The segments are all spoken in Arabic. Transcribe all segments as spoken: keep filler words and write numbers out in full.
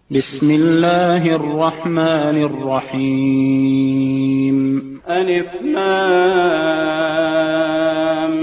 بسم الله الرحمن الرحيم. ألف لام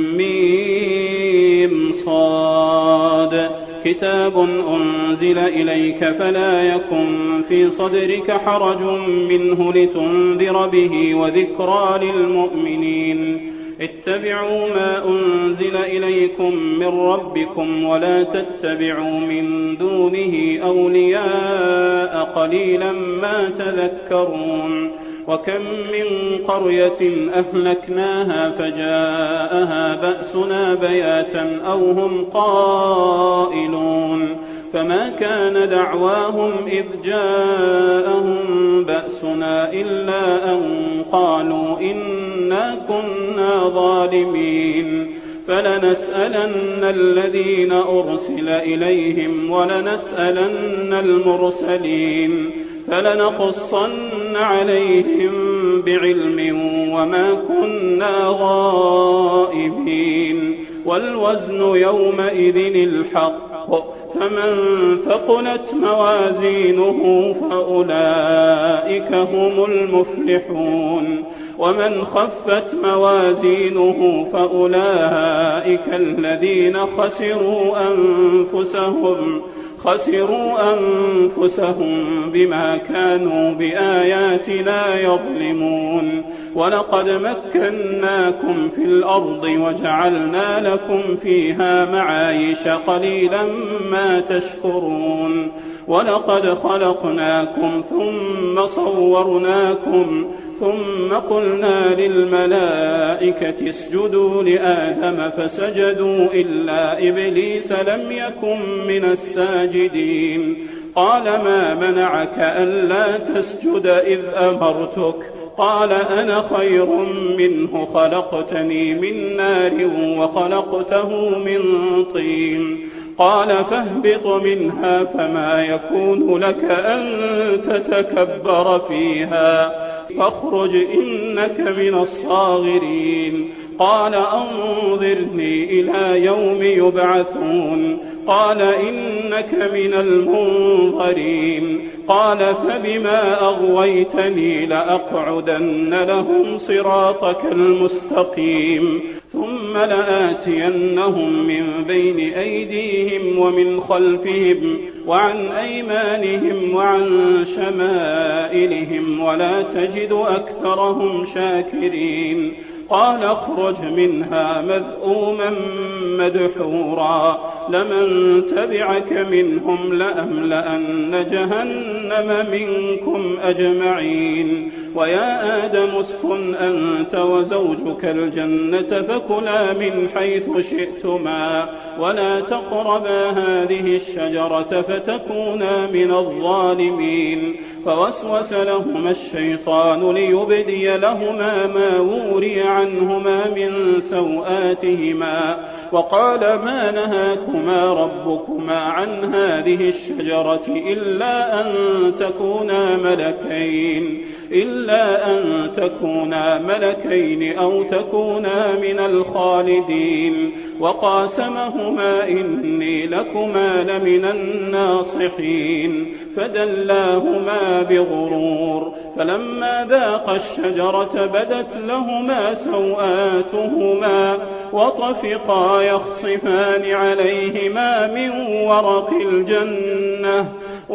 ميم صاد. كتاب أنزل إليك فلا يكن في صدرك حرج منه لتنذر به وذكرى للمؤمنين. اتبعوا ما أنزل إليكم من ربكم ولا تتبعوا من دونه أولياء قليلا ما تذكرون. وكم من قرية أهلكناها فجاءها بأسنا بياتا أو هم قائلون فما كان دعواهم إذ جاءهم بأسنا إلا أن قالوا إنا كنا ظالمين. فلنسألن الذين أرسل إليهم ولنسألن المرسلين فلنقصن عليهم بعلم وما كنا غائبين. والوزن يومئذ الحق فمن ثقلت موازينه فأولئك هم المفلحون ومن خفت موازينه فأولئك الذين خسروا أنفسهم خسروا أنفسهم بما كانوا بآياتنا يظلمون. ولقد مكناكم في الأرض وجعلنا لكم فيها معايش قليلا ما تشكرون. ولقد خلقناكم ثم صورناكم ثم قلنا للملائكة اسجدوا لآدم فسجدوا إلا إبليس لم يكن من الساجدين. قال ما منعك ألا تسجد إذ أمرتك؟ قال أنا خير منه خلقتني من نار وخلقته من طين. قال فاهبط منها فما يكون لك أن تتكبر فيها فاخرج إنك من الصاغرين. قال أنظرني إلى يوم يبعثون. قال إنك من المنظرين. قال فبما أغويتني لأقعدن لهم صراطك المستقيم ثم لآتينهم من بين أيديهم ومن خلفهم وعن أيمانهم وعن شمائلهم ولا تجد أكثرهم شاكرين. قال اخرج منها مذءوما مدحورا لمن تبعك منهم لأملأن جهنم منكم أجمعين. ويا آدم اسكن أنت وزوجك الجنة فكلا من حيث شئتما ولا تقربا هذه الشجرة فتكونا من الظالمين. فوسوس لهما الشيطان ليبدي لهما ما وري عنهما من سوآتهما وقال ما نهاكما ربكما عن هذه الشجرة إلا أن تكونا ملكين إلا أن تكونا ملكين أو تكونا من الخالدين. وقاسمهما إني لكما لمن الناصحين فدلاهما بغرور. فلما ذاقا الشجرة بدت لهما سوآتهما وطفقا يخصفان عليهما من ورق الجنة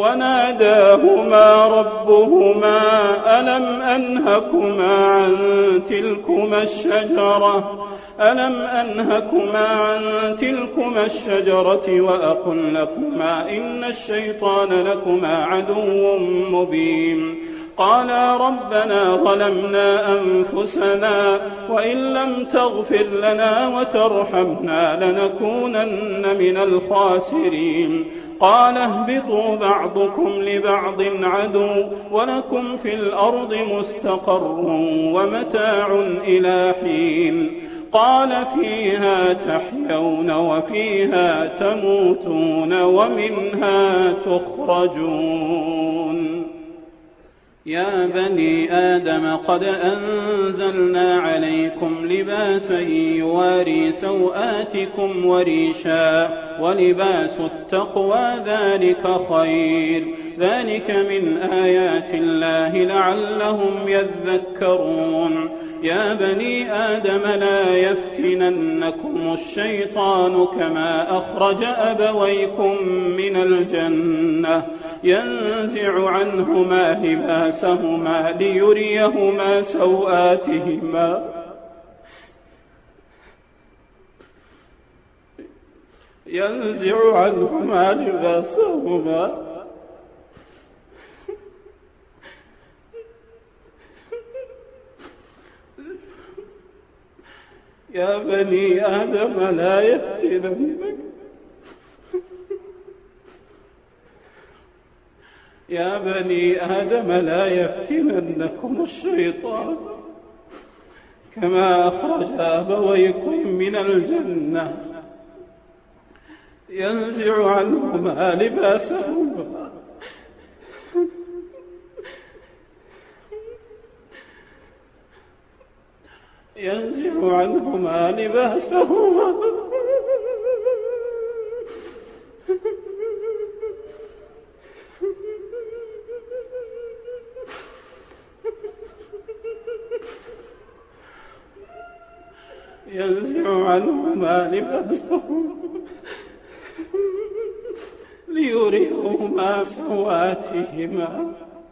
وناداهما ربهما ألم أنهكما عن تلكما الشجرة ألم أنهكما عن تلكما الشجرة وأقل لكما إن الشيطان لكما عدو مبين. قالا ربنا ظلمنا أنفسنا وإن لم تغفر لنا وترحمنا لنكونن من الخاسرين. قال اهبطوا بعضكم لبعض عدو ولكم في الأرض مستقر ومتاع إلى حين. قال فيها تحيون وفيها تموتون ومنها تخرجون. يا بني آدم قد أنزلنا عليكم لباسا يواري سوآتكم وريشا ولباس التقوى ذلك خير ذلك من آيات الله لعلهم يذكرون يا بني آدم لا يفتننكم الشيطان كما أخرج أبويكم من الجنة ينزع عنهما لباسهما ليريهما سوآتهما ينزع عنهما لباسهما يا بني آدم لا يفتننكم يا بني آدم لا يفتننكم الشيطان كما أخرج أبويكم من الجنة ينزع عنهما لباسهما ينزع عنهما لباسهما ينزع عنهما لباسهما ليريهما سواتهما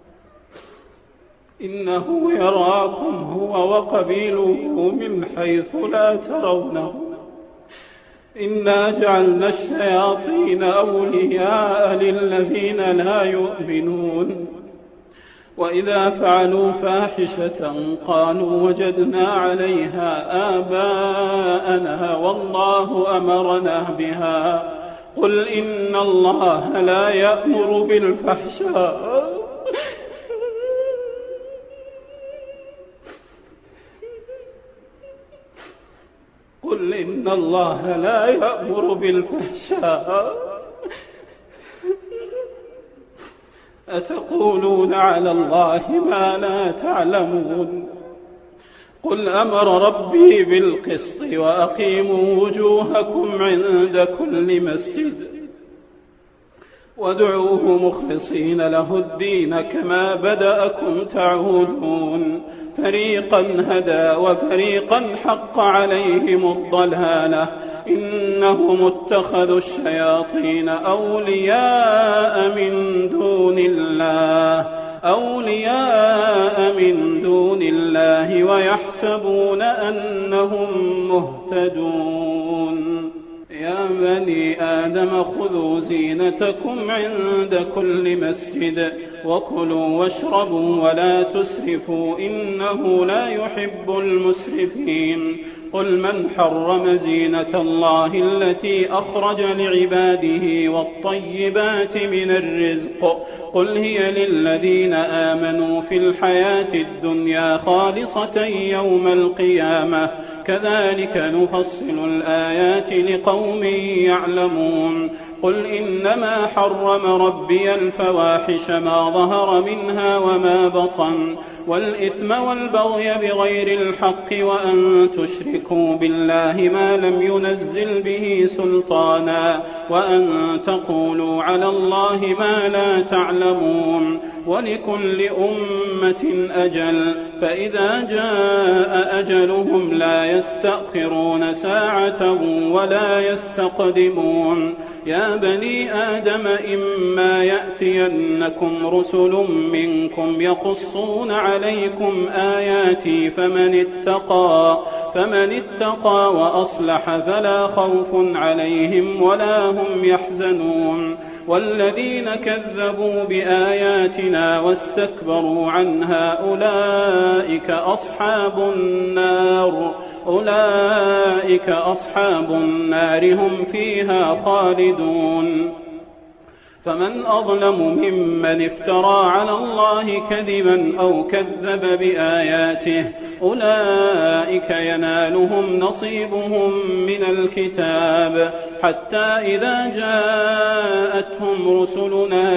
إنه يراكم هو وقبيله من حيث لا ترونه إنا جعلنا الشياطين أولياء للذين لا يؤمنون وإذا فعلوا فاحشة قالوا وجدنا عليها آباءنا والله أمرنا بها قل إن الله لا يأمر بالفحشاء قل إن الله لا يأمر بالفحشاء أتقولون على الله ما لا تعلمون قل أمر ربي بالقسط وأقيموا وجوهكم عند كل مسجد وادعوه مخلصين له الدين كما بدأكم تعودون فريقا هدى وفريقا حق عليهم الضلالة إنهم اتخذوا الشياطين أولياء من دون الله أولياء من دون الله ويحسبون أنهم مهتدون يا بني آدم خذوا زينتكم عند كل مسجد وكلوا واشربوا ولا تسرفوا إنه لا يحب المسرفين قل من حرم زينة الله التي أخرج لعباده والطيبات من الرزق قل هي للذين آمنوا في الحياة الدنيا خالصة يوم القيامة كذلك نفصل الآيات لقوم يعلمون قل إنما حرم ربي الفواحش ما ظهر منها وما بطن والإثم والبغي بغير الحق وأن تشركوا بالله ما لم ينزل به سلطانا وأن تقولوا على الله ما لا تعلمون ولكل أمة أجل فإذا جاء أجلهم لا يستأخرون ساعة ولا يستقدمون يا بني آدم إما يأتينكم رسل منكم يقصون عليكم آياتي فمن اتقى فمن اتقى وأصلح فلا خوف عليهم ولا هم يحزنون والذين كذبوا بآياتنا واستكبروا عنها أولئك أصحاب النار أولئك أصحاب النار هم فيها خالدون فمن أظلم ممن افترى على الله كذبا أو كذب بآياته أولئك ينالهم نصيبهم من الكتاب حتى إذا جاءتهم رسلنا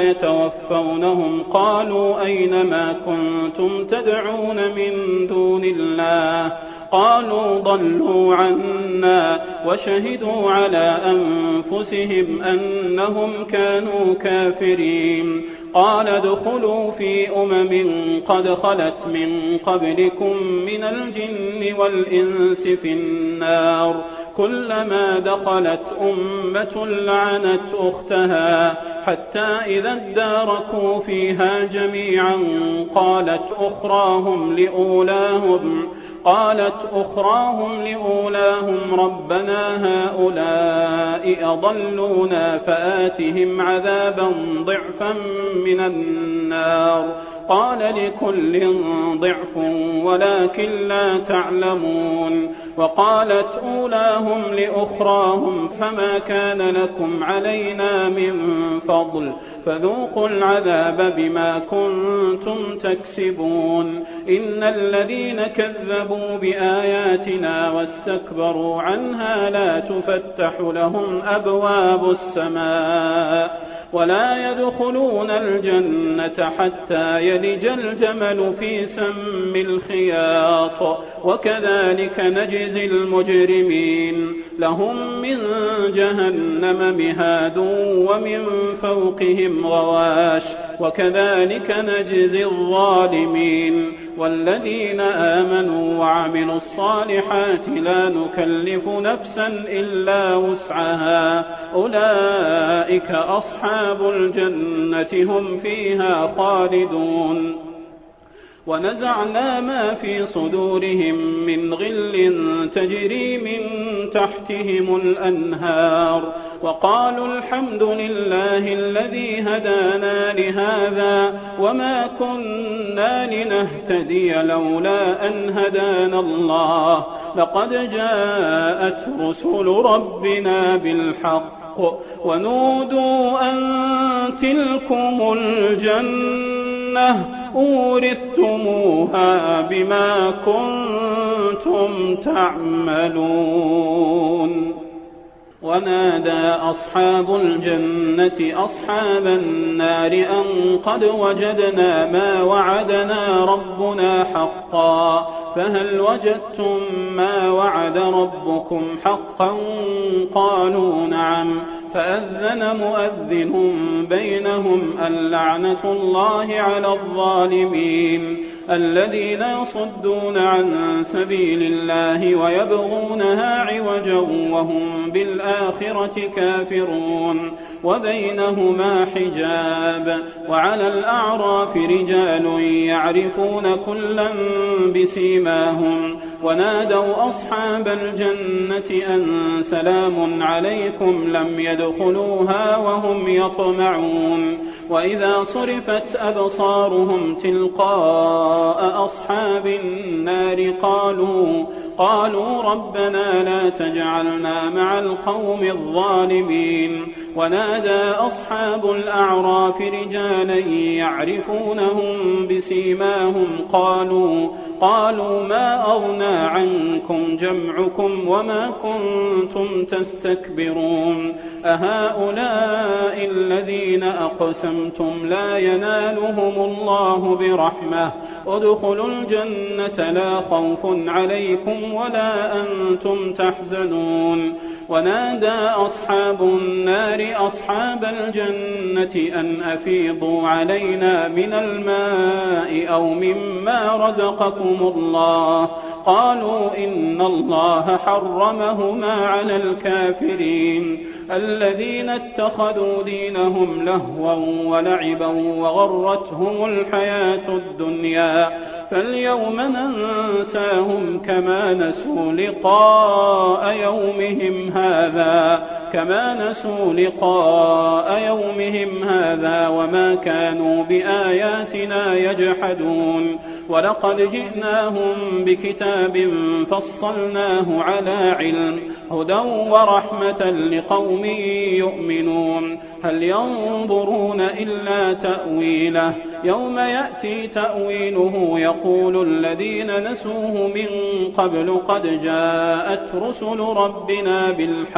يتوفونهم قالوا أين ما كنتم تدعون من دون الله قالوا ضلوا عنا وشهدوا على أنفسهم أنهم كانوا كافرين قال ادخلوا في أمم قد خلت من قبلكم من الجن والإنس في النار كلما دخلت أمة لعنت أختها حتى إذا اداركوا فيها جميعا قالت أخراهم لأولاهم قالت أخراهم لأولاهم ربنا هؤلاء أضلونا فآتهم عذابا ضعفا من النار قال لكل ضعف ولكن لا تعلمون وقالت أولاهم لأخراهم فما كان لكم علينا من فضل فذوقوا العذاب بما كنتم تكسبون إن الذين كذبوا بآياتنا واستكبروا عنها لا تفتح لهم أبواب السماء ولا يدخلون الجنة حتى يلج الجمل في سم الخياط وكذلك نجزي المجرمين لهم من جهنم مهاد ومن فوقهم غواش وكذلك نجزي الظالمين والذين آمنوا وعملوا الصالحات لا نكلف نفسا إلا وسعها أولئك أصحاب الجنة هم فيها خالدون ونزعنا ما في صدورهم من غل تجري من تحتهم الأنهار وقالوا الحمد لله الذي هدانا لهذا وما كنا لنهتدي لولا أن هدانا الله لقد جاءت رسل ربنا بالحق ونودوا أن تلكم الجنة أورثتموها بما كنتم تعملون ونادى أصحاب الجنة أصحاب النار أن قد وجدنا ما وعدنا ربنا حقا فهل وجدتم ما وعد ربكم حقا قالوا نعم فأذن مؤذن بينهم اللعنة الله على الظالمين الذين يصدون عن سبيل الله ويبغونها عوجا وهم بالآخرة كافرون وبينهما حجاب وعلى الأعراف رجال يعرفون كلا بسيماهم ونادوا أصحاب الجنة أن سلام عليكم لم يدخلوها وهم يطمعون وإذا صرفت أبصارهم تلقاء أصحاب النار قالوا قالوا ربنا لا تجعلنا مع القوم الظالمين ونادى أصحاب الأعراف رجالا يعرفونهم بسيماهم قالوا قالوا ما أغنى عنكم جمعكم وما كنتم تستكبرون أهؤلاء الذين أقسمتم لا ينالهم الله برحمة ادخلوا الجنة لا خوف عليكم ولا أنتم تحزنون ونادى أصحاب النار أصحاب الجنة أن أفيضوا علينا من الماء أو مما رزقكم الله قالوا إن الله حرمهما على الكافرين الذين اتخذوا دينهم لهوا ولعبا وغرتهم الحياة الدنيا فاليوم ننساهم كما نسوا لقاء يومهم هذا كما نسوا لقاء يومهم هذا وما كانوا بآياتنا يجحدون ولقد جئناهم بكتاب فصلناه على علم هدى ورحمة لقوم يؤمنون هل ينظرون إلا تأويله يوم يأتي تأويله يقول الذين نسوه من قبل قد جاءت رسل ربنا بالحق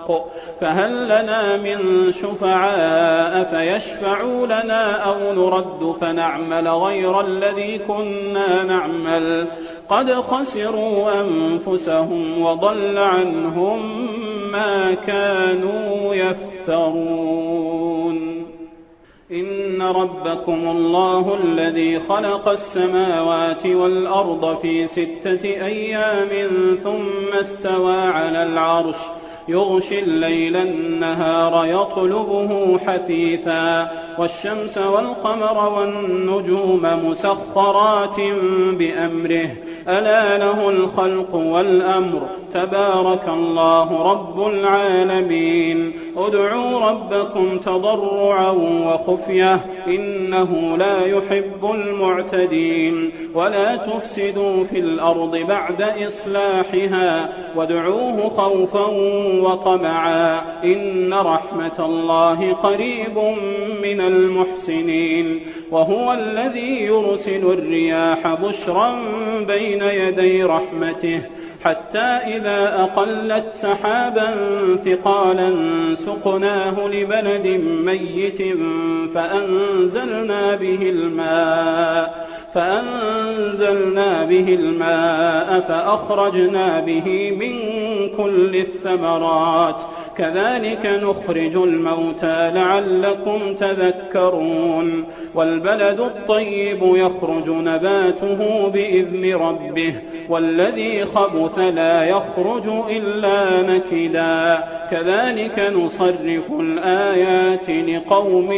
بالحق فهل لنا من شفعاء فيشفعوا لنا أو نرد فنعمل غير الذي كنا نعمل قد خسروا أنفسهم وضل عنهم ما كانوا يفترون. إن ربكم الله الذي خلق السماوات والأرض في ستة أيام ثم استوى على العرش يغشي الليل النهار يطلبه حثيثا والشمس والقمر والنجوم مسخرات بأمره ألا له الخلق والأمر تبارك الله رب العالمين. ادعوا ربكم تضرعا وخفية إنه لا يحب المعتدين ولا تفسدوا في الأرض بعد إصلاحها وادعوه خوفا وطمعا إن رحمة الله قريب من المحسنين. وهو الذي يرسل الرياح بشرا بين يدي رحمته حتى إذا أقلت سحابا ثقالا سقناه لبلد ميت فأنزلنا به الماء فأنزلنا به الماء فأخرجنا به من كل الثمرات كذلك نخرج الموتى لعلكم تذكرون. والبلد الطيب يخرج نباته بإذن ربه والذي خبث لا يخرج إلا نكدا كذلك نصرف الآيات لقوم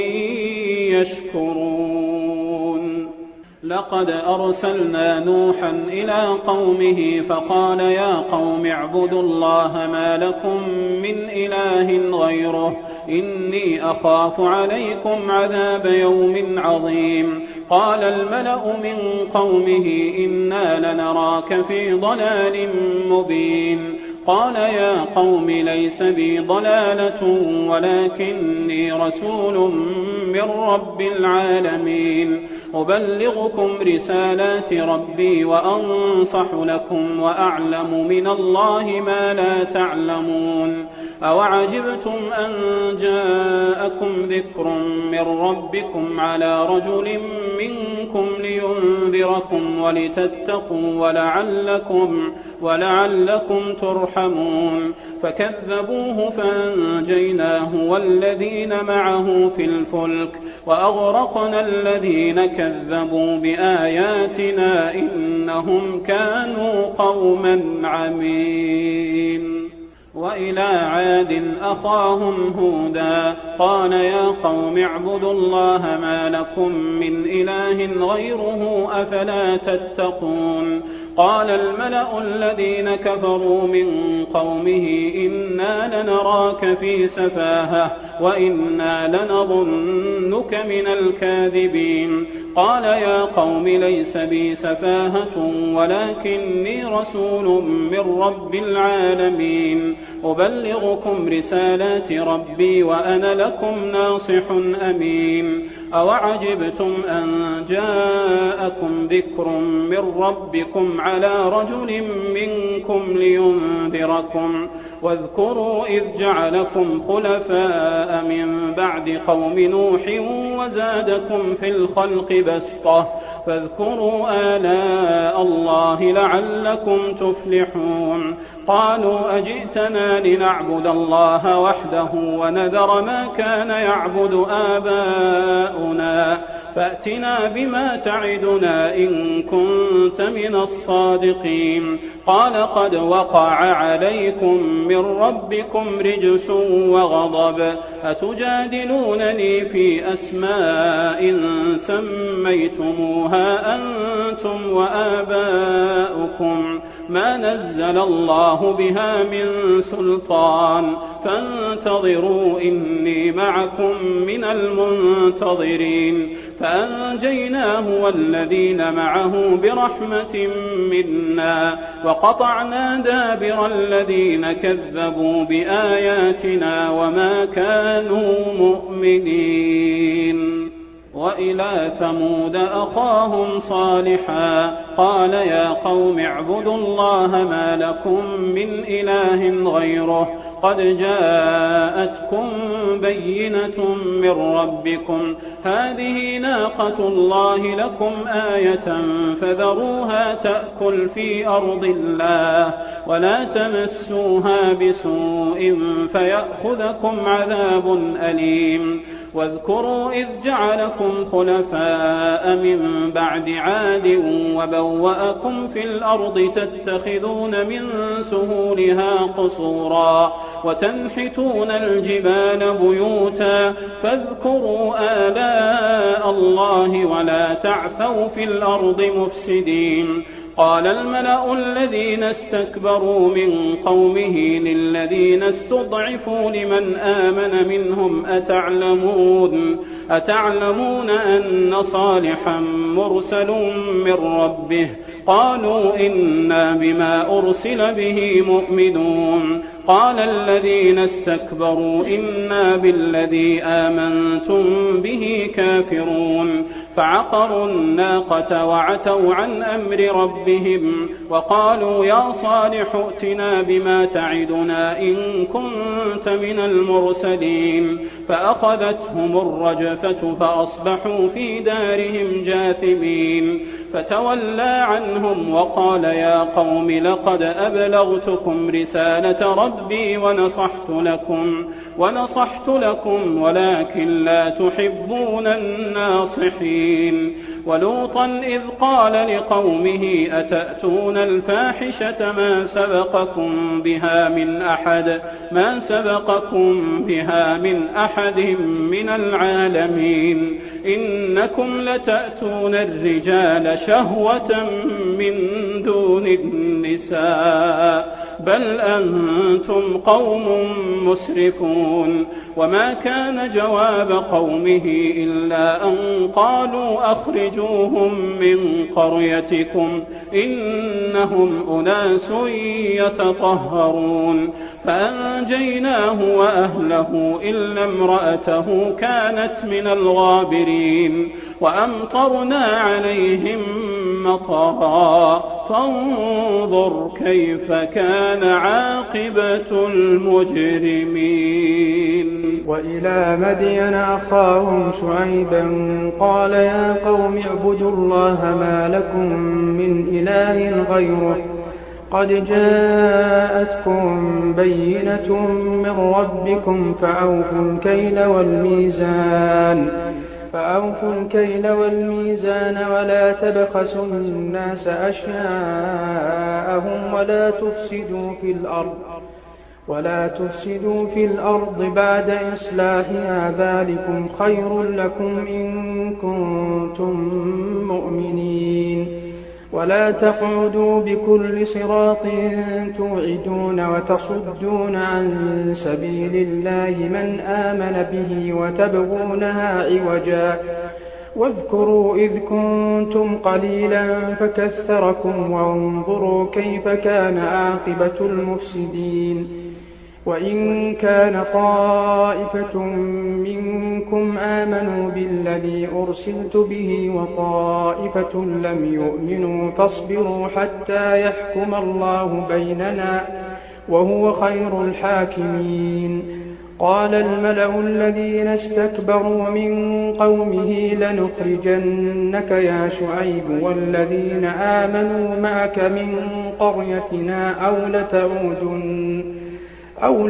يشكرون. لقد أرسلنا نوحا إلى قومه فقال يا قوم اعبدوا الله ما لكم من إله غيره إني أخاف عليكم عذاب يوم عظيم. قال الملأ من قومه إنا لنراك في ضلال مبين. قال يا قوم ليس بي ضلالة ولكني رسول من رب العالمين أبلغكم رسالات ربي وأنصح لكم وأعلم من الله ما لا تعلمون. أوعجبتم أن جاءكم ذكر من ربكم على رجل منكم لينذركم ولتتقوا ولعلكم, ولعلكم ترحمون. فكذبوه فأنجيناه والذين معه في الفلك وأغرقنا الذين كذبوا بآياتنا إنهم كانوا قوما عمين. وإلى عاد أخاهم هودا قال يا قوم اعبدوا الله ما لكم من إله غيره أفلا تتقون. قال الملأ الذين كفروا من قومه إنا لنراك في سفاهة وإنا لنظنك من الكاذبين. قال يا قوم ليس بي سفاهة ولكني رسول من رب العالمين أبلغكم رسالات ربي وأنا لكم ناصح أمين. أوعجبتم أن جاءكم ذكر من ربكم على رجل منكم لينذركم واذكروا إذ جعلكم خلفاء من بعد قوم نوح وزادكم في الخلق بسطة فاذكروا آلاء الله لعلكم تفلحون. قالوا أجئتنا لنعبد الله وحده ونذر ما كان يعبد آباؤنا فأتنا بما تعدنا إن كنت من الصادقين. قال قد وقع عليكم من ربكم رجس وغضب أتجادلونني في أسماء سميتموها أنتم وآباؤكم ما نزل الله بها من سلطان فانتظروا إني معكم من المنتظرين. فأنجيناه والذين معه برحمة منا وقطعنا دابر الذين كذبوا بآياتنا وما كانوا مؤمنين. وإذ وإلى ثمود أخاهم صالحا قال يا قوم اعبدوا الله ما لكم من إله غيره قد جاءتكم بينة من ربكم هذه ناقة الله لكم آية فذروها تأكل في أرض الله ولا تمسوها بسوء فيأخذكم عذاب أليم واذكروا إذ جعلكم خلفاء من بعد عاد وبوأكم في الأرض تتخذون من سهولها قصورا وتنحتون الجبال بيوتا فاذكروا آلاء الله ولا تعثوا في الأرض مفسدين قال الملأ الذين استكبروا من قومه للذين استضعفوا لمن آمن منهم أتعلمون, أتعلمون أن صالحا مرسل من ربه قالوا إنا بما أرسل به مؤمنون قال الذين استكبروا إنا بالذي آمنتم به كافرون فعقروا الناقة وعتوا عن أمر ربهم وقالوا يا صالح ائتنا بما تعدنا إن كنت من المرسلين فأخذتهم الرجفة فأصبحوا في دارهم جاثمين فتولى عنهم وقال يا قوم لقد أبلغتكم رسالة ربي ونصحت لكم, ونصحت لكم ولكن لا تحبون الناصحين ولوطا إذ قال لقومه أتأتون الفاحشة ما سبقكم بها من أحد ما سبقكم بها من أحد من العالمين إنكم لتأتون الرجال شهوة من دون النساء بل أنتم قوم مسرفون وما كان جواب قومه إلا أن قالوا أخرجوهم من قريتكم إنهم أناس يتطهرون فأنجيناه وأهله إلا امرأته كانت من الغابرين وأمطرنا عليهم مطرا فانظر كيف كان عاقبة المجرمين. وإلى مدين أخاهم شعيبا قال يا قوم اعبدوا الله ما لكم من إله غيره قد جاءتكم بينة من ربكم فأوفوا الكيل والميزان فأوفوا الكيل والميزان ولا تبخسوا الناس أشياءهم ولا تفسدوا في الأرض ولا تفسدوا في الأرض بعد إصلاحها ذلكم خير لكم إن كنتم مؤمنين ولا تقعدوا بكل صراط توعدون وتصدون عن سبيل الله من آمن به وتبغونها عوجا واذكروا إذ كنتم قليلا فكثركم وانظروا كيف كان عاقبة المفسدين وإن كان طائفة منكم آمنوا بالذي أرسلت به وطائفة لم يؤمنوا فاصبروا حتى يحكم الله بيننا وهو خير الحاكمين قال الملأ الذين استكبروا من قومه لنخرجنك يا شعيب والذين آمنوا معك من قريتنا أو لتعودن أو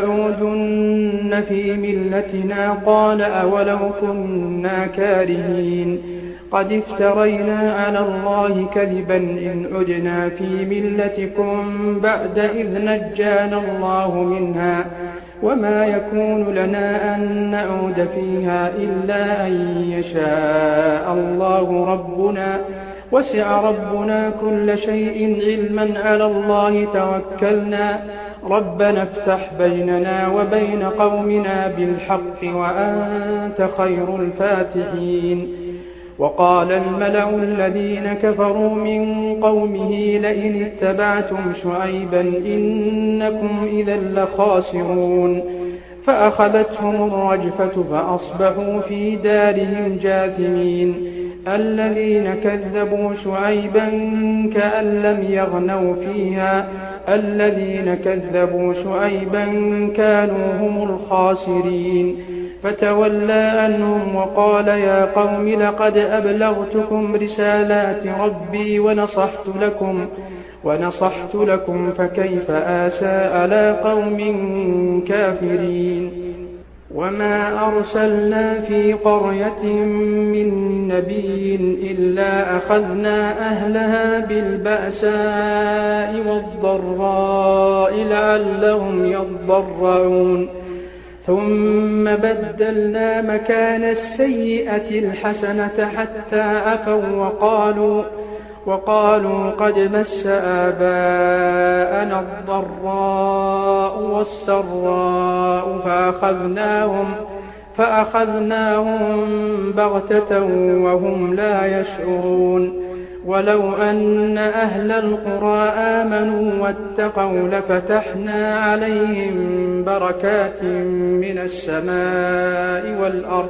لتعودن في ملتنا قال أولو كنا كارهين قد افترينا على الله كذبا إن عدنا في ملتكم بعد إذ نجانا الله منها وما يكون لنا أن نعود فيها إلا أن يشاء الله ربنا وسع ربنا كل شيء علما على الله توكلنا ربنا افتح بيننا وبين قومنا بالحق وأنت خير الفاتحين وقال الملأ الذين كفروا من قومه لئن اتبعتم شعيبا إنكم إذا لخاسرون فأخذتهم الرجفة فأصبحوا في دارهم جاثمين. الذين كذبوا شعيبا كأن لم يغنوا فيها الذين كذبوا شعيبا كانوا هم الخاسرين. فتولى عنهم وقال يا قوم لقد أبلغتكم رسالات ربي ونصحت لكم ونصحت لكم فكيف آسى على قوم كافرين. وما أرسلنا في قرية من نبي إلا أخذنا أهلها بالبأساء والضراء لعلهم يضرعون ثم بدلنا مكان السيئة الحسنة حتى عفوا وقالوا وقالوا قد مس آباءنا الضراء والسراء فأخذناهم فأخذناهم بغتة وهم لا يشعرون. ولو أن أهل القرى آمنوا واتقوا لفتحنا عليهم بركات من السماء والأرض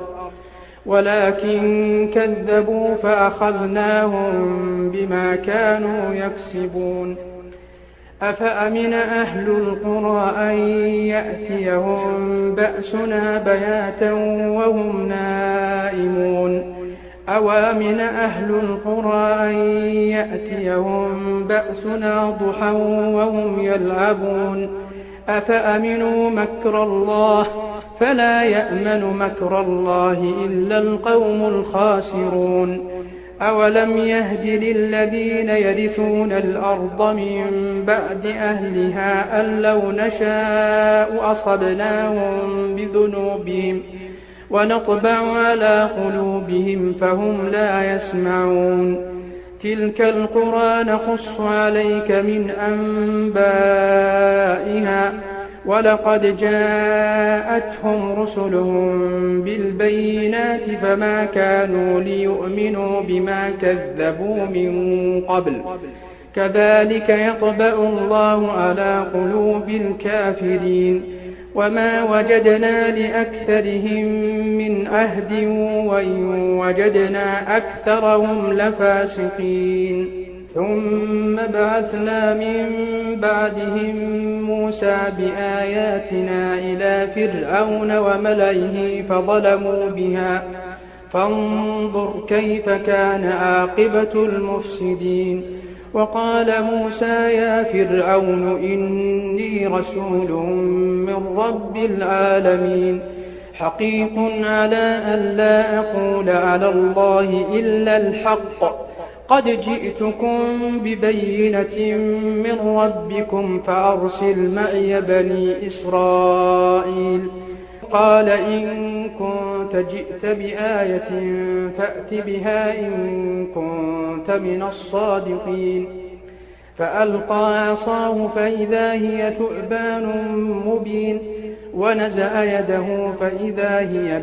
ولكن كذبوا فأخذناهم بما كانوا يكسبون. أفأمن أهل القرى أن يأتيهم بأسنا بياتا وهم نائمون أوامن أهل القرى أن يأتيهم بأسنا ضحى وهم يلعبون أفأمنوا مكر الله فلا يأمن مكر الله إلا القوم الخاسرون. أولم يهد للذين يرثون الأرض من بعد أهلها أن لو نشاء أصبناهم بذنوبهم ونطبع على قلوبهم فهم لا يسمعون. تلك القرى نقص عليك من أنبائها ولقد جاءتهم رسلهم بالبينات فما كانوا ليؤمنوا بما كذبوا من قبل كذلك يطبع الله على قلوب الكافرين. وما وجدنا لأكثرهم من عهد وإن وجدنا أكثرهم لفاسقين. ثم بعثنا من بعدهم موسى بآياتنا إلى فرعون وملئه فظلموا بها فانظر كيف كان عاقبة المفسدين. وقال موسى يا فرعون إني رسول من رب العالمين حقيق على أن لا أقول على الله إلا الحق قد جئتكم ببينة من ربكم فأرسل معي بني إسرائيل. قال إن كنت جئت بآية فأت بها إن كنت من الصادقين. فألقى عصاه فإذا هي ثعبان مبين ونزع يده فإذا هي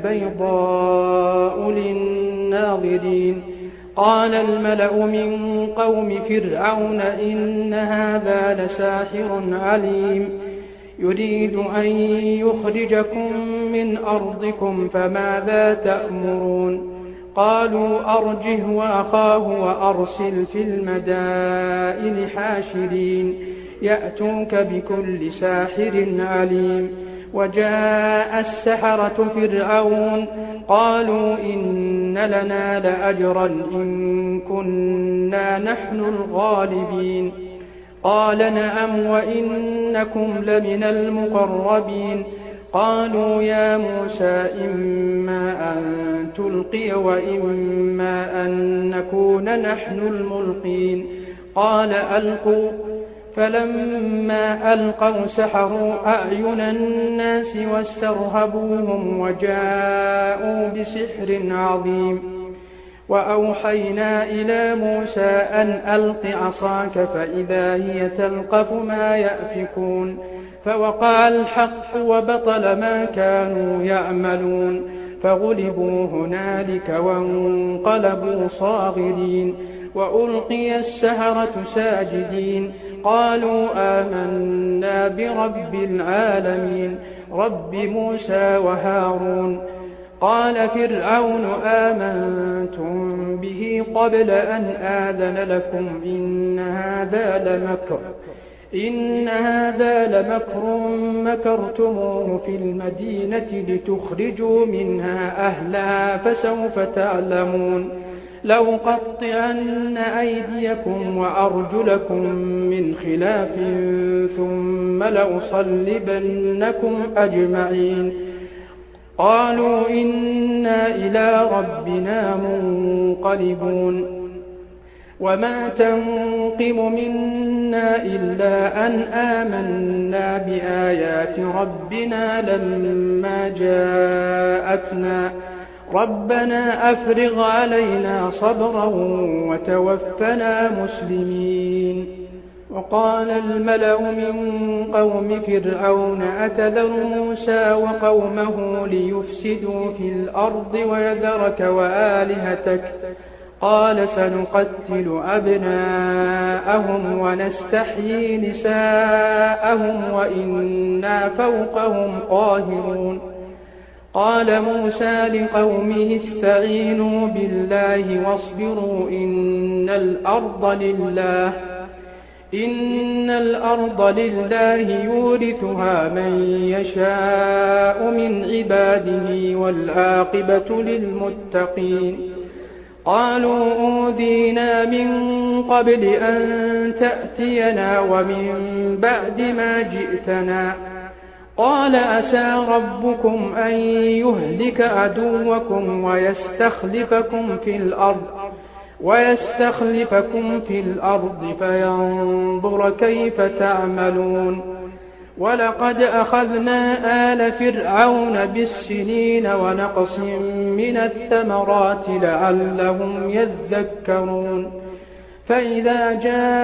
بيضاء للناظرين. قال الملأ من قوم فرعون إن هذا لساحر عليم يريد أن يخرجكم من أرضكم فماذا تأمرون. قالوا أرجه وأخاه وأرسل في المدائن حاشرين يأتوك بكل ساحر عليم. وجاء السحرة فرعون قالوا إن لنا لأجرا إن كنا نحن الغالبين. قال نعم وإنكم لمن المقربين. قالوا يا موسى إما أن تلقي وإما أن نكون نحن الملقين. قال ألقوا. فلما ألقوا سحروا أعين الناس واسترهبوهم وجاءوا بسحر عظيم. وأوحينا إلى موسى أن ألق عصاك فإذا هي تلقف ما يأفكون. فوقع الحق وبطل ما كانوا يعملون فغلبوا هنالك وانقلبوا صاغرين. وألقي السحرة ساجدين قالوا آمنا برب العالمين. رب موسى وهارون. قال فرعون آمنتم به قبل أن آذن لكم إن هذا لمكر إن هذا لمكر مكرتموه في المدينة لتخرجوا منها أهلها فسوف تعلمون. لأقطعن أيديكم وأرجلكم من خلاف ثم لأصلبنكم أجمعين. قالوا إنا إلى ربنا منقلبون. وما تنقم منا إلا أن آمنا بآيات ربنا لما جاءتنا ربنا أفرغ علينا صبرا وتوفنا مسلمين. وقال الملأ من قوم فرعون أتذر موسى وقومه ليفسدوا في الأرض ويذرك وآلهتك قال سنقتل أبناءهم ونستحيي نساءهم وإنا فوقهم قاهرون. قال موسى لقومه استعينوا بالله واصبروا إن الأرض لله إن الأرض لله يورثها من يشاء من عباده والعاقبة للمتقين. قالوا أوذينا من قبل أن تأتينا ومن بعد ما جئتنا. قال عسى ربكم أن يهلك عدوكم ويستخلفكم في الأرض ويستخلفكم في الأرض فينظر كيف تعملون. ولقد أخذنا آل فرعون بالسنين ونقص من الثمرات لعلهم يذكرون. فإذا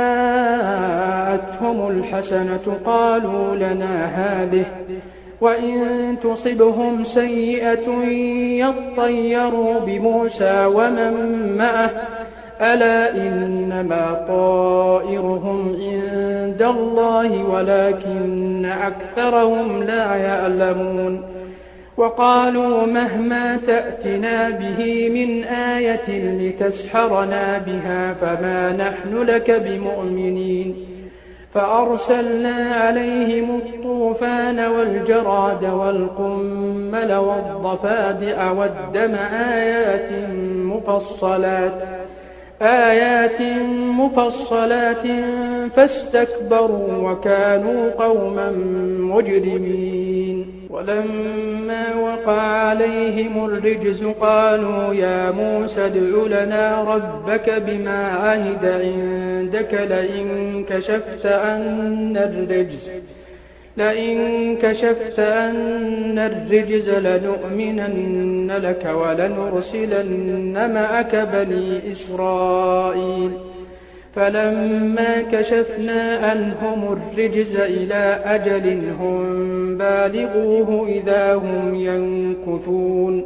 جاءتهم الحسنة قالوا لنا هذه وإن تصبهم سيئة يطيروا بموسى ومن معه ألا إنما طائرهم عند الله ولكن أكثرهم لا يعلمون. وقالوا مهما تأتنا به من آية لتسحرنا بها فما نحن لك بمؤمنين. فأرسلنا عليهم الطوفان والجراد والقمل والضفادع والدم آيات مفصلات آيات مفصلات فاستكبروا وكانوا قوما مجرمين. ولما وقع عليهم الرجز قالوا يا موسى ادع لنا ربك بما عهد عندك لئن كشفت عنا الرجز لئن كشفت عنا الرجز لنؤمنن لك ولنرسلن معك بني إسرائيل. فلما كشفنا عنهم الرجز إلى أجل هم بالغوه إذا هم ينكثون.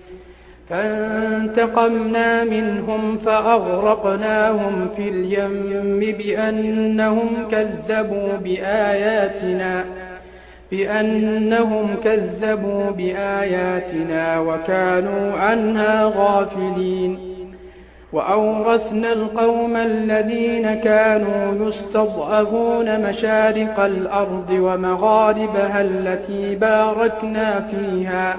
فانتقمنا منهم فأغرقناهم في اليم بأنهم كذبوا بآياتنا بأنهم كذبوا بآياتنا وكانوا عنها غافلين. وأورثنا القوم الذين كانوا يستضعفون مشارق الأرض ومغاربها التي باركنا فيها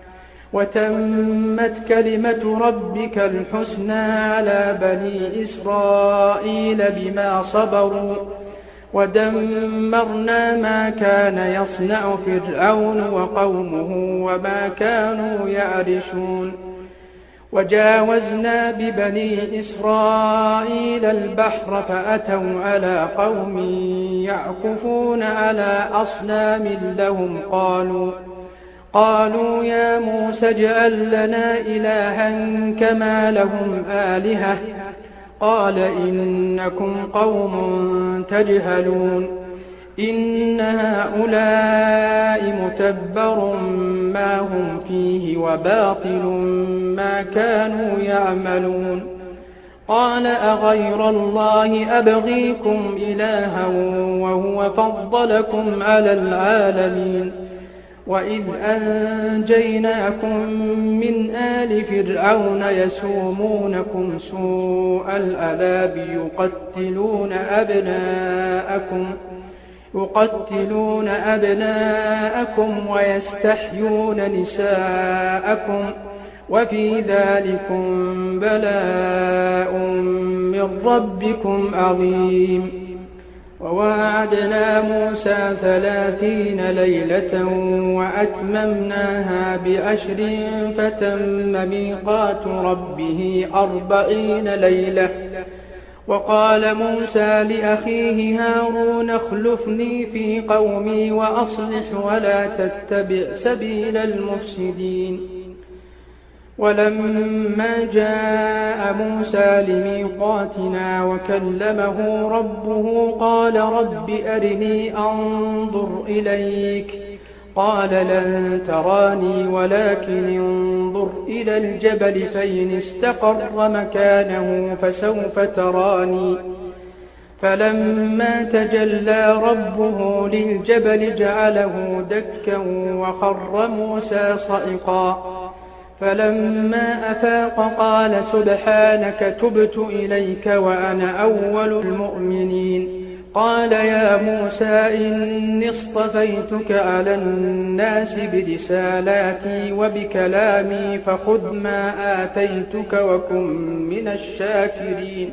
وتمت كلمة ربك الحسنى على بني إسرائيل بما صبروا ودمرنا ما كان يصنع فرعون وقومه وما كانوا يعرشون. وجاوزنا ببني إسرائيل البحر فأتوا على قوم يعكفون على أصنام لهم قالوا قالوا يا موسى اجعل لنا إلها كما لهم آلهة قال إنكم قوم تجهلون. إن هؤلاء متبر ما هم فيه وباطل ما كانوا يعملون. قال أغير الله أبغيكم إلها وهو فضلكم على العالمين وإذ أنجيناكم من آل فرعون يسومونكم سوء العذاب يقتلون أبناءكم يقتلون أبناءكم ويستحيون نساءكم وفي ذلكم بلاء من ربكم عظيم. وواعدنا موسى ثلاثين ليلة وأتممناها بعشر فتم ميقات ربه أربعين ليلة. وقال موسى لأخيه هارون اخلفني في قومي وأصلح ولا تتبع سبيل المفسدين. ولما جاء موسى لميقاتنا وكلمه ربه قال رب أرني أنظر إليك قال لن تراني ولكن انظر إلى الجبل فإن استقر مكانه فسوف تراني. فلما تجلى ربه للجبل جعله دكا وخر موسى صعقا. فلما أفاق قال سبحانك تبت إليك وأنا أول المؤمنين. قال يا موسى إني اصطفيتك على الناس برسالاتي وبكلامي فخذ ما آتيتك وكن من الشاكرين.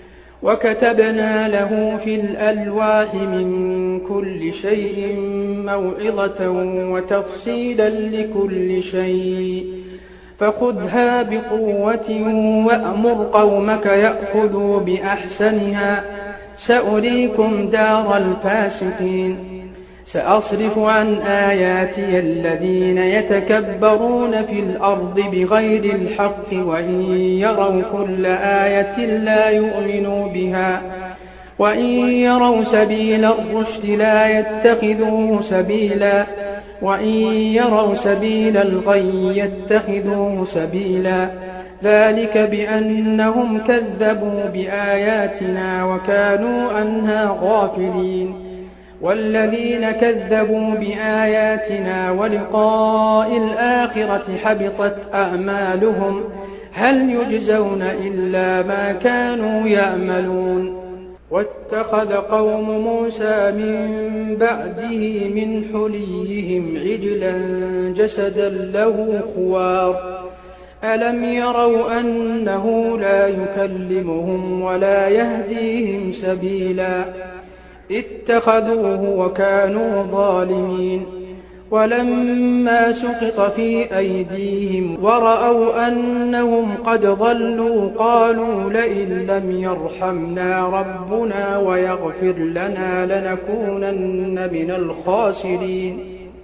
وكتبنا له في الألواح من كل شيء موعظة وتفصيلا لكل شيء فخذها بقوة وأمر قومك يأخذوا بأحسنها سأريكم دار الفاسقين. سأصرف عن آياتي الذين يتكبرون في الأرض بغير الحق وإن يروا كل آية لا يؤمنوا بها وإن يروا سبيل الرشد لا يتخذوه سبيلا وإن يروا سبيل الغي يتخذوه سبيلا. ذلك بأنهم كذبوا بآياتنا وكانوا عنها غافلين. والذين كذبوا بآياتنا ولقاء الآخرة حبطت أعمالهم هل يجزون إلا ما كانوا يعملون. واتخذ قوم موسى من بعده من حليهم عجلا جسدا له خوار ألم يروا أنه لا يكلمهم ولا يهديهم سبيلا اتخذوه وكانوا ظالمين. ولما سقط في أيديهم ورأوا أنهم قد ضلوا قالوا لئن لم يرحمنا ربنا ويغفر لنا لنكونن من الخاسرين.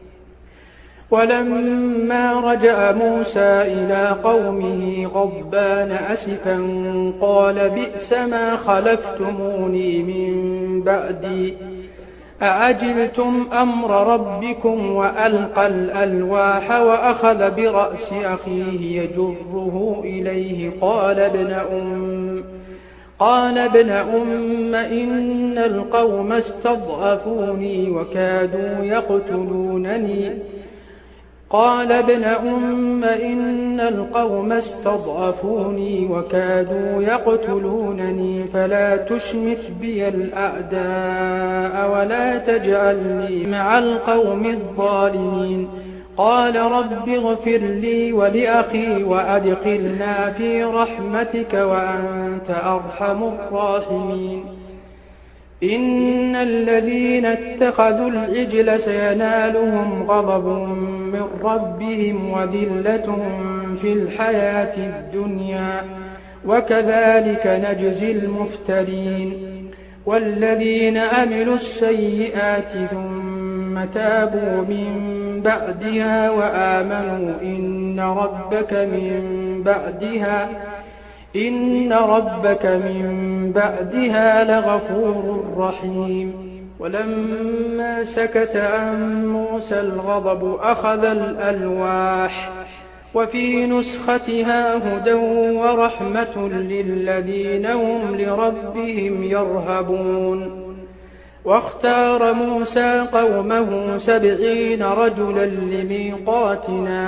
ولما رجع موسى إلى قومه غضبان أسفا قال بئس ما خلفتموني من بعدي أعجلتم أمر ربكم وألقى الألواح وأخذ برأس أخيه يجره إليه قال ابن أم قال ابن أم إن القوم استضعفوني وكادوا يقتلونني قال ابن أم إن القوم استضعفوني وكادوا يقتلونني فلا تشمت بي الأعداء ولا تجعلني مع القوم الظالمين. قال رب اغفر لي ولأخي وأدخلنا في رحمتك وأنت أرحم الراحمين. إن الذين اتخذوا العجل سينالهم غضب من ربهم وذلة في الحياة الدنيا وكذلك نجزي المفترين. والذين عملوا السيئات ثم تابوا من بعدها وآمنوا إن ربك من بعدها إن ربك من بعدها لغفور رحيم. ولما سكت عن موسى الغضب أخذ الألواح وفي نسختها هدى ورحمة للذين هم لربهم يرهبون. واختار موسى قومه سبعين رجلا لميقاتنا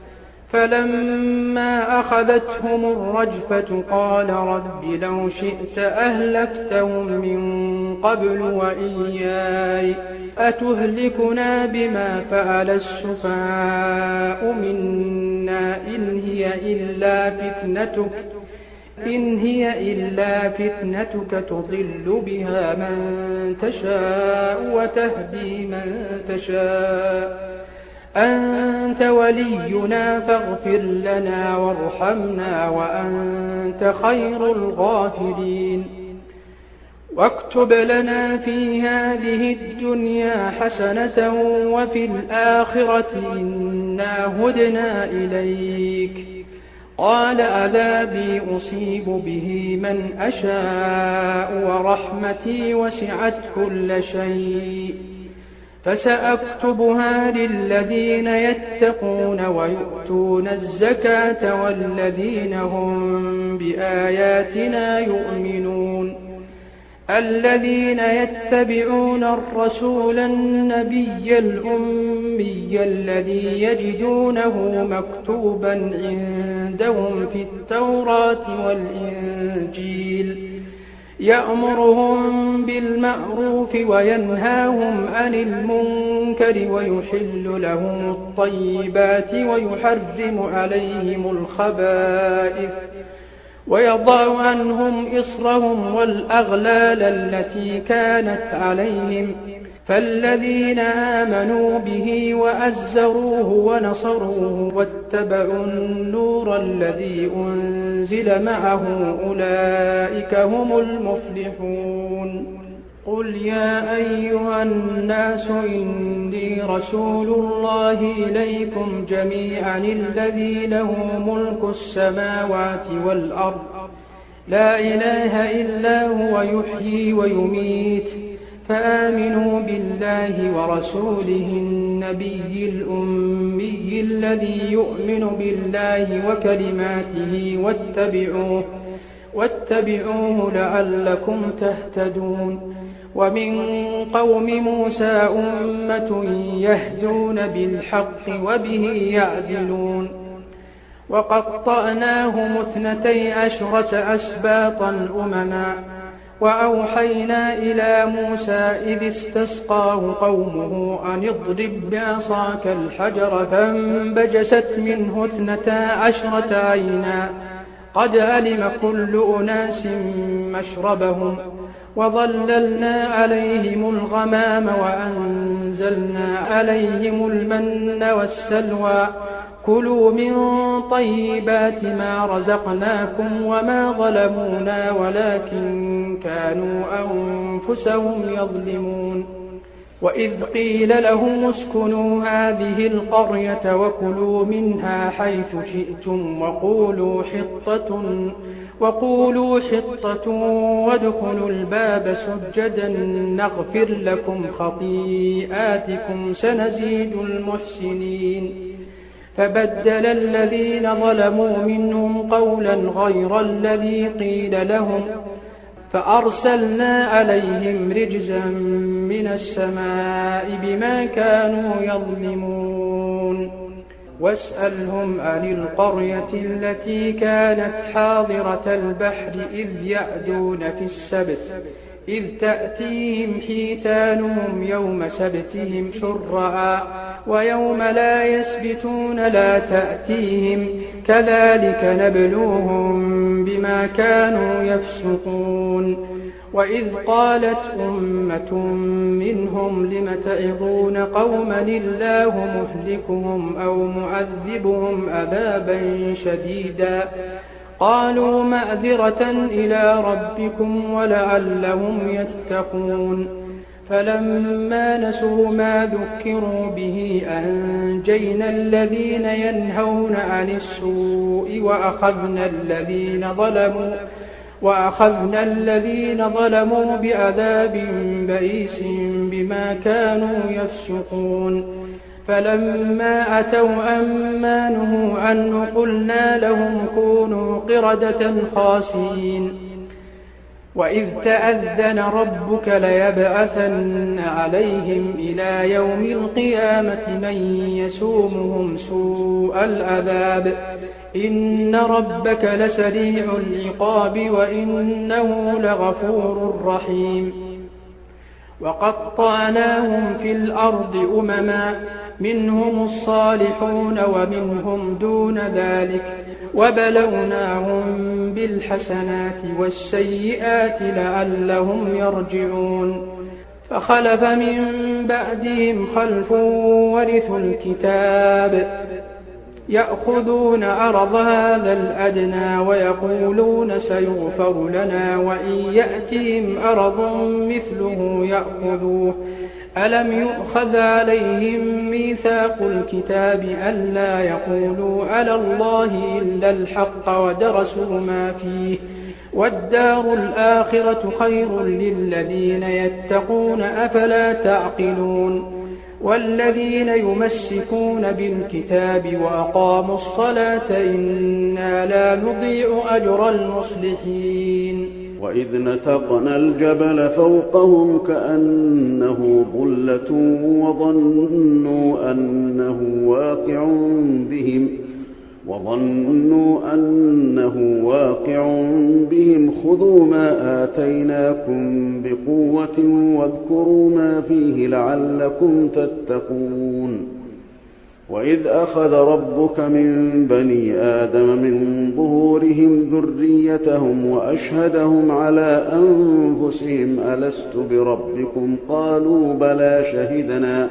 فلما أخذتهم الرجفة قال رب لو شئت أهلكتهم من قبل وإياي أتهلكنا بما فعل السفهاء منا إن هي إلا فتنتك إن هي إلا فتنتك تضل بها من تشاء وتهدي من تشاء أنت ولينا فاغفر لنا وارحمنا وأنت خير الغافرين واكتب لنا في هذه الدنيا حسنة وفي الآخرة إنا هدنا إليك قال عذابي أصيب به من أشاء ورحمتي وسعت كل شيء فسأكتبها للذين يتقون ويؤتون الزكاة والذين هم بآياتنا يؤمنون الذين يتبعون الرسول النبي الأمي الذي يجدونه مكتوبا عندهم في التوراة والإنجيل يأمرهم بالمعروف وينهاهم عن المنكر ويحل لهم الطيبات ويحرم عليهم الخبائث ويضع عنهم إصرهم والأغلال التي كانت عليهم فالذين آمنوا به وأزروه ونصروه واتبعوا النور الذي أنزل معه أولئك هم المفلحون قل يا أيها الناس إني رسول الله إليكم جميعا الذي له ملك السماوات والأرض لا إله إلا هو يحيي ويميت فآمنوا بالله ورسوله النبي الأمي الذي يؤمن بالله وكلماته واتبعوه واتبعوه لعلكم تهتدون ومن قوم موسى أمة يهدون بالحق وبه يعدلون وقطعناهم اثنتي عشرة أسباطا أمما وأوحينا إلى موسى إذ استسقاه قومه أن اضرب بعصاك الحجر فانبجست منه اثنتا عشرة عينا قد علم كل أناس مشربهم وظللنا عليهم الغمام وأنزلنا عليهم المن والسلوى كلوا من طيبات ما رزقناكم وما ظلمونا ولكن كانوا أنفسهم يظلمون وإذ قيل لهم اسكنوا هذه القرية وكلوا منها حيث شئتم وقولوا حطة وقولوا حطة وادخلوا الباب سجدا نغفر لكم خطيئاتكم سنزيد المحسنين فبدل الذين ظلموا منهم قولا غير الذي قيل لهم فأرسلنا عليهم رجزا من السماء بما كانوا يظلمون واسألهم عن القرية التي كانت حاضرة البحر إذ يعدون في السبت إذ تأتيهم حيتانهم يوم سبتهم شرعا ويوم لا يسبتون لا تأتيهم كذلك نبلوهم بما كانوا يفسقون وإذ قالت أمة منهم لم تعظون قوما الله مهلكهم أو معذبهم عذابا شديدا قالوا معذرة إلى ربكم ولعلهم يتقون فلما نسوا ما ذكروا به أنجينا الذين ينهون عن السوء وأخذنا الذين ظلموا وأخذنا الذين ظلموا بعذاب بئيس بما كانوا يفسقون فلما أتوا عما نهوا عنه قلنا لهم كونوا قردة خاسئين وإذ تأذن ربك ليبعثن عليهم إلى يوم القيامة من يسومهم سوء العذاب إن ربك لسريع العقاب وإنه لغفور رحيم وقطعناهم في الأرض أمما منهم الصالحون ومنهم دون ذلك وبلوناهم بالحسنات والسيئات لعلهم يرجعون فخلف من بعدهم خلف ورثوا الكتاب يأخذون عرض هذا الأدنى ويقولون سيغفر لنا وإن يأتهم عرض مثله يأخذوه ألم يؤخذ عليهم ميثاق الكتاب ألا يقولوا على الله إلا الحق ودرسوا ما فيه والدار الآخرة خير للذين يتقون أفلا تعقلون والذين يمسكون بالكتاب وأقاموا الصلاة إنا لا نضيع أجر المصلحين وإذ نتقنا الجبل فوقهم كأنه ظلة وظنوا أنه واقع بهم وظنوا أنه واقع بهم خذوا ما آتيناكم بقوة واذكروا ما فيه لعلكم تتقون وإذ أخذ ربك من بني آدم من ظهورهم ذريتهم وأشهدهم على أنفسهم ألست بربكم قالوا بلى شهدنا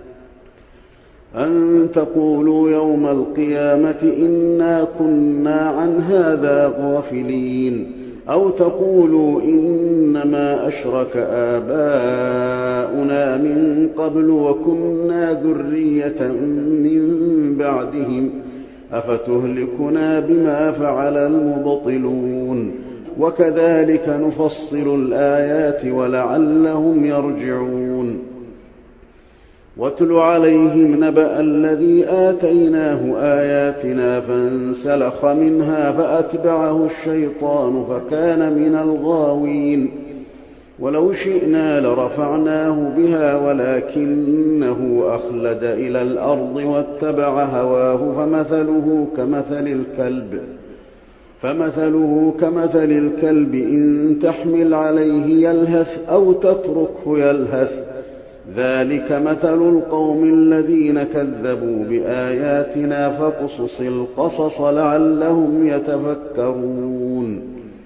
أن تقولوا يوم القيامة إنا كنا عن هذا غافلين أو تقولوا إنما أشرك آباؤنا من قبل وكنا ذرية من بعدهم أفتهلكنا بما فعل المبطلون وكذلك نفصل الآيات ولعلهم يرجعون واتل عليهم نبأ الذي آتيناه آياتنا فانسلخ منها فأتبعه الشيطان فكان من الغاوين ولو شئنا لرفعناه بها ولكنه أخلد إلى الأرض واتبع هواه فمثله كمثل الكلب فمثله كمثل الكلب إن تحمل عليه يلهث أو تتركه يلهث ذلك مثل القوم الذين كذبوا بآياتنا فاقصص القصص لعلهم يتفكرون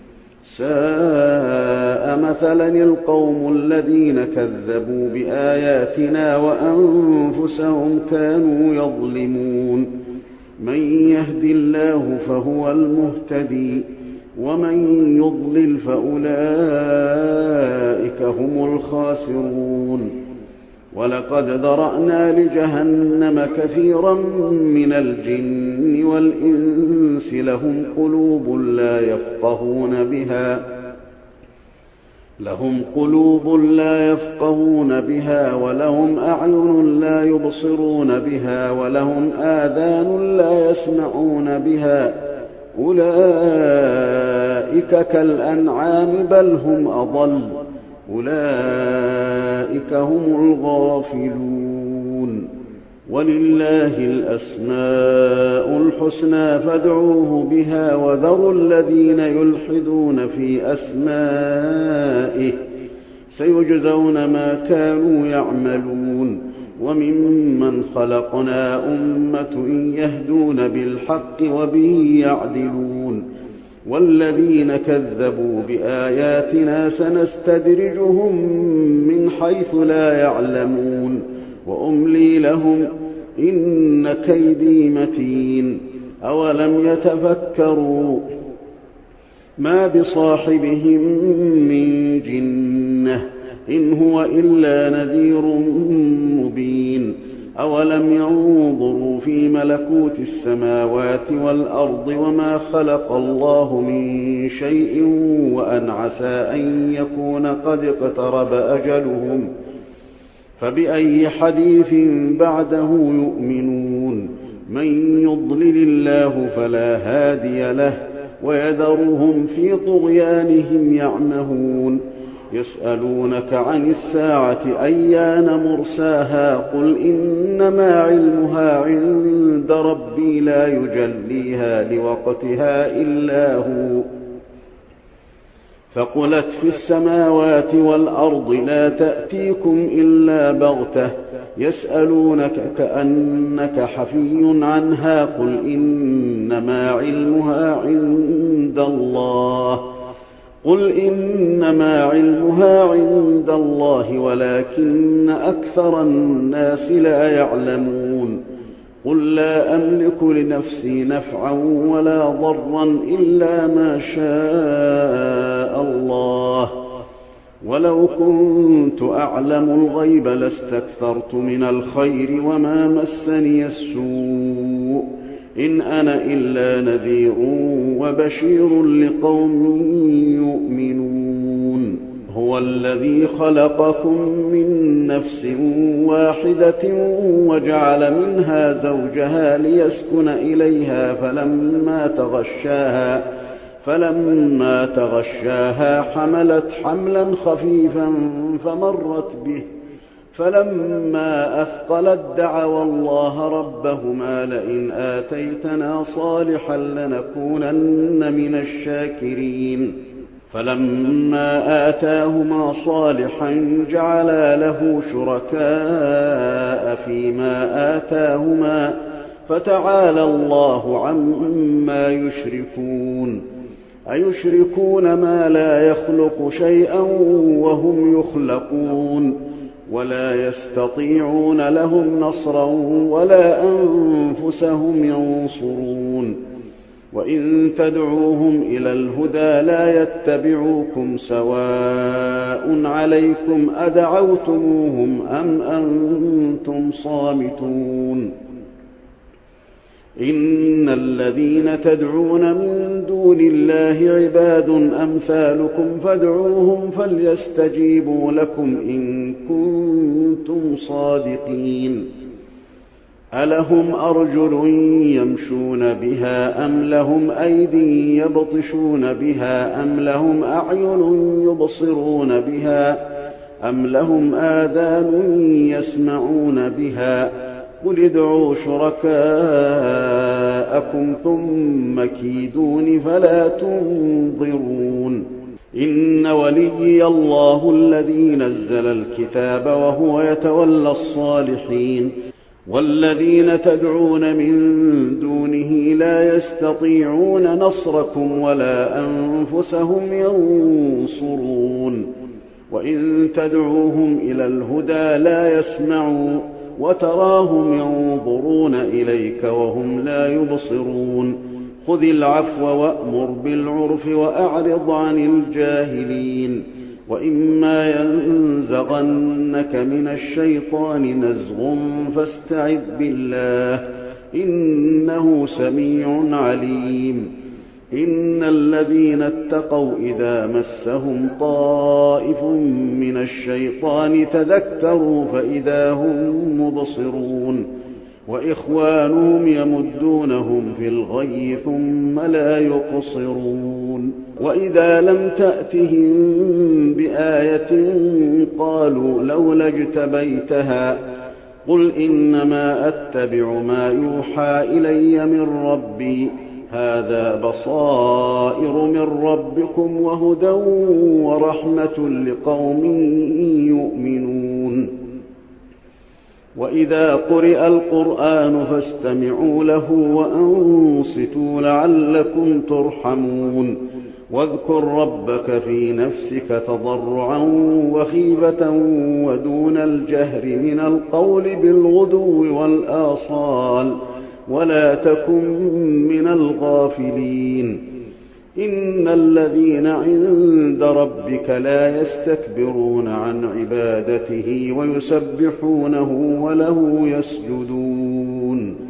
ساء مثلا القوم الذين كذبوا بآياتنا وأنفسهم كانوا يظلمون من يهد الله فهو المهتدي ومن يضلل فأولئك هم الخاسرون ولقد ذرأنا لجهنم كثيرا من الجن والإنس لهم قلوب لا يفقهون بها لهم قلوب لا يفقهون بها ولهم أعين لا يبصرون بها ولهم آذان لا يسمعون بها أولئك كالأنعام بل هم أضل أولئك هم الغافلون ولله الأسماء الحسنى فادعوه بها وذروا الذين يلحدون في أسمائه سيجزون ما كانوا يعملون وممن خلقنا أمة يهدون بالحق وبه يعدلون والذين كذبوا بآياتنا سنستدرجهم من حيث لا يعلمون وأملي لهم إن كيدي متين أولم يتفكروا ما بصاحبهم من جنة إن هو إلا نذير مبين أولم ينظروا في ملكوت السماوات والأرض وما خلق الله من شيء وأن عسى أن يكون قد اقترب أجلهم فبأي حديث بعده يؤمنون من يضلل الله فلا هادي له ويذرهم في طغيانهم يعمهون يسألونك عن الساعة أيان مرساها قل إنما علمها عند ربي لا يجليها لوقتها إلا هو فقلت في السماوات والأرض لا تأتيكم إلا بغتة يسألونك كأنك حفي عنها قل إنما علمها عند الله قل إنما علمها عند الله ولكن أكثر الناس لا يعلمون قل لا أملك لنفسي نفعا ولا ضرا إلا ما شاء الله ولو كنت أعلم الغيب لاستكثرت من الخير وما مسني السوء إن أنا إلا نذير وبشير لقوم يؤمنون هو الذي خلقكم من نفس واحدة وجعل منها زوجها ليسكن إليها فلما تغشاها فلما تغشاها حملت حملا خفيفا فمرت به فلما أثقلت دعوا الله ربهما لئن آتيتنا صالحا لنكونن من الشاكرين فلما آتاهما صالحا جعلا له شركاء فيما آتاهما فتعالى الله عما يشركون أيشركون ما لا يخلق شيئا وهم يخلقون ولا يستطيعون لهم نصرا ولا أنفسهم ينصرون وإن تدعوهم إلى الهدى لا يتبعوكم سواء عليكم أدعوتموهم أم أنتم صامتون إن الذين تدعون من دون الله عباد أمثالكم فادعوهم فليستجيبوا لكم إن كنتم صادقين ألهم أرجل يمشون بها أم لهم أيدي يبطشون بها أم لهم أعين يبصرون بها أم لهم آذان يسمعون بها قل ادعوا شركاءكم ثم كيدون فلا تنظرون إن وليي الله الذي نزل الكتاب وهو يتولى الصالحين والذين تدعون من دونه لا يستطيعون نصركم ولا أنفسهم ينصرون وإن تدعوهم إلى الهدى لا يسمعوا وتراهم ينظرون إليك وهم لا يبصرون خذ العفو وأمر بالعرف وأعرض عن الجاهلين وإما ينزغنك من الشيطان نزغ فاستعذ بالله إنه سميع عليم إن الذين اتقوا إذا مسهم طائف من الشيطان تذكروا فإذا هم مبصرون وإخوانهم يمدونهم في الغي ثم لا يقصرون وإذا لم تأتهم بآية قالوا لولا اجتبيتها قل إنما أتبع ما يوحى إلي من ربي هذا بصائر من ربكم وهدى ورحمة لقوم يؤمنون وإذا قرئ القرآن فاستمعوا له وأنصتوا لعلكم ترحمون واذكر ربك في نفسك تضرعا وخيفة ودون الجهر من القول بالغدو والآصال ولا تكن من الغافلين إن الذين عند ربك لا يستكبرون عن عبادته ويسبحونه وله يسجدون